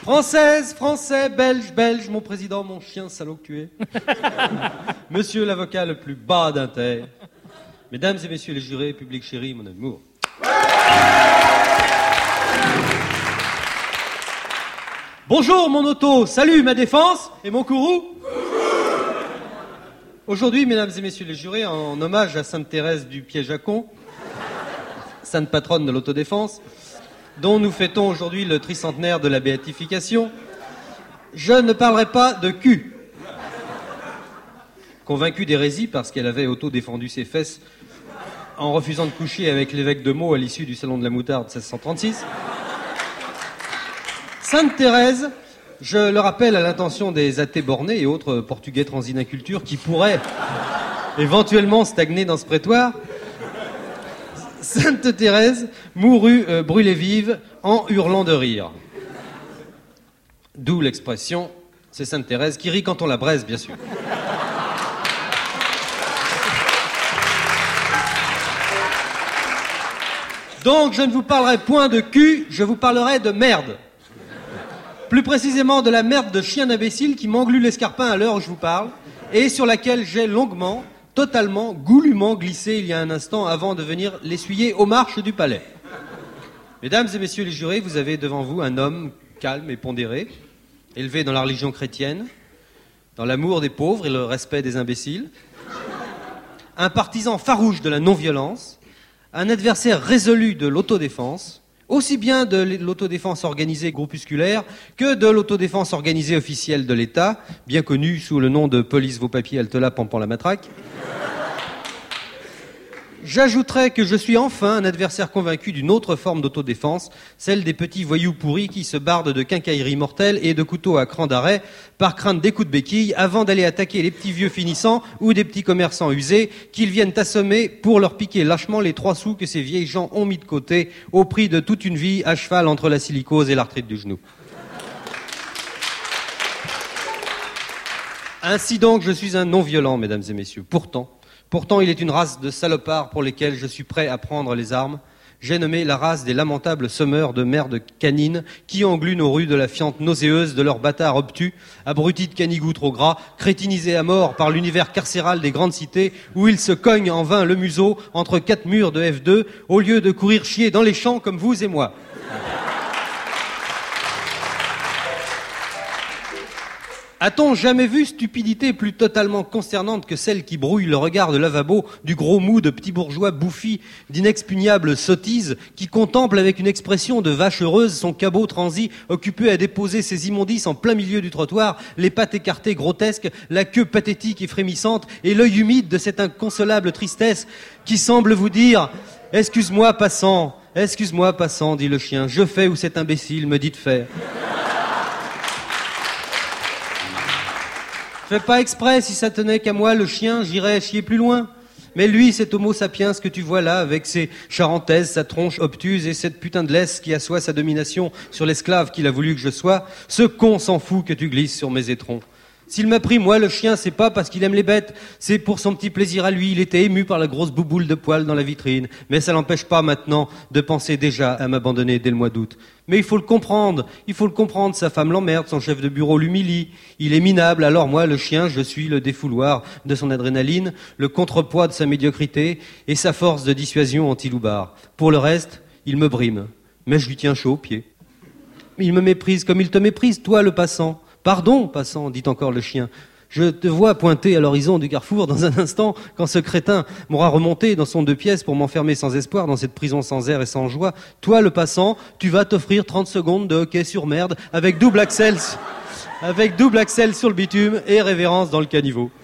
Française, Français, Belge, Belge, mon président, mon chien, salaud que tu es. Monsieur l'avocat le plus bas d'inter. Mesdames et messieurs les jurés, public chéri, mon amour. Bonjour mon auto, salut ma défense et mon courroux. Aujourd'hui, mesdames et messieurs les jurés, en hommage à Sainte Thérèse du Piège à con, sainte patronne de l'autodéfense, dont nous fêtons aujourd'hui le tricentenaire de la béatification, je ne parlerai pas de cul. Convaincue d'hérésie parce qu'elle avait auto-défendu ses fesses en refusant de coucher avec l'évêque de Meaux à l'issue du salon de la moutarde 1636, Sainte Thérèse, je le rappelle à l'intention des athées bornés et autres portugais transinaculture qui pourraient éventuellement stagner dans ce prétoire, Sainte Thérèse mourut brûlée vive en hurlant de rire. D'où l'expression, c'est Sainte Thérèse qui rit quand on la braise, bien sûr. Donc je ne vous parlerai point de cul, je vous parlerai de merde. Plus précisément de la merde de chien d'imbécile qui m'englue l'escarpin à l'heure où je vous parle et sur laquelle j'ai longuement, totalement, goulûment glissé il y a un instant avant de venir l'essuyer aux marches du palais. Mesdames et messieurs les jurés, vous avez devant vous un homme calme et pondéré, élevé dans la religion chrétienne, dans l'amour des pauvres et le respect des imbéciles, un partisan farouche de la non-violence, un adversaire résolu de l'autodéfense, aussi bien de l'autodéfense organisée groupusculaire que de l'autodéfense organisée officielle de l'État, bien connue sous le nom de police vos papiers Altela Pampan la matraque. J'ajouterai que je suis enfin un adversaire convaincu d'une autre forme d'autodéfense, celle des petits voyous pourris qui se bardent de quincailleries mortelles et de couteaux à cran d'arrêt par crainte des coups de béquille avant d'aller attaquer les petits vieux finissants ou des petits commerçants usés qu'ils viennent assommer pour leur piquer lâchement les 3 sous que ces vieilles gens ont mis de côté au prix de toute une vie à cheval entre la silicose et l'arthrite du genou. Ainsi donc, je suis un non-violent, mesdames et messieurs. Pourtant, il est une race de salopards pour lesquels je suis prêt à prendre les armes. J'ai nommé la race des lamentables semeurs de merde canine qui engluent nos rues de la fiente nauséeuse de leurs bâtards obtus, abrutis de canigous trop gras, crétinisés à mort par l'univers carcéral des grandes cités où ils se cognent en vain le museau entre 4 murs de F2 au lieu de courir chier dans les champs comme vous et moi. A-t-on jamais vu stupidité plus totalement concernante que celle qui brouille le regard de lavabo du gros mou de petit bourgeois bouffi d'inexpugnables sottises qui contemple avec une expression de vache heureuse son cabot transi occupé à déposer ses immondices en plein milieu du trottoir, les pattes écartées grotesques, la queue pathétique et frémissante et l'œil humide de cette inconsolable tristesse qui semble vous dire « Excuse-moi, passant, dit le chien, je fais où cet imbécile me dit de faire. » Fais pas exprès, si ça tenait qu'à moi, le chien, j'irais chier plus loin. Mais lui, cet homo sapiens que tu vois là, avec ses charentaises, sa tronche obtuse et cette putain de laisse qui assoit sa domination sur l'esclave qu'il a voulu que je sois, ce con s'en fout que tu glisses sur mes étrons. S'il m'a pris, moi, le chien, c'est pas parce qu'il aime les bêtes, c'est pour son petit plaisir à lui. Il était ému par la grosse bouboule de poils dans la vitrine. Mais ça l'empêche pas maintenant de penser déjà à m'abandonner dès le mois d'août. Mais il faut le comprendre, sa femme l'emmerde, son chef de bureau l'humilie. Il est minable, alors moi, le chien, je suis le défouloir de son adrénaline, le contrepoids de sa médiocrité et sa force de dissuasion anti-loupard. Pour le reste, il me brime, mais je lui tiens chaud aux pieds. Il me méprise comme il te méprise, toi, le passant. Pardon, passant, dit encore le chien. Je te vois pointer à l'horizon du carrefour dans un instant, quand ce crétin m'aura remonté dans son 2 pièces pour m'enfermer sans espoir dans cette prison sans air et sans joie. Toi, le passant, tu vas t'offrir 30 secondes de hockey sur merde avec double axel sur le bitume et révérence dans le caniveau.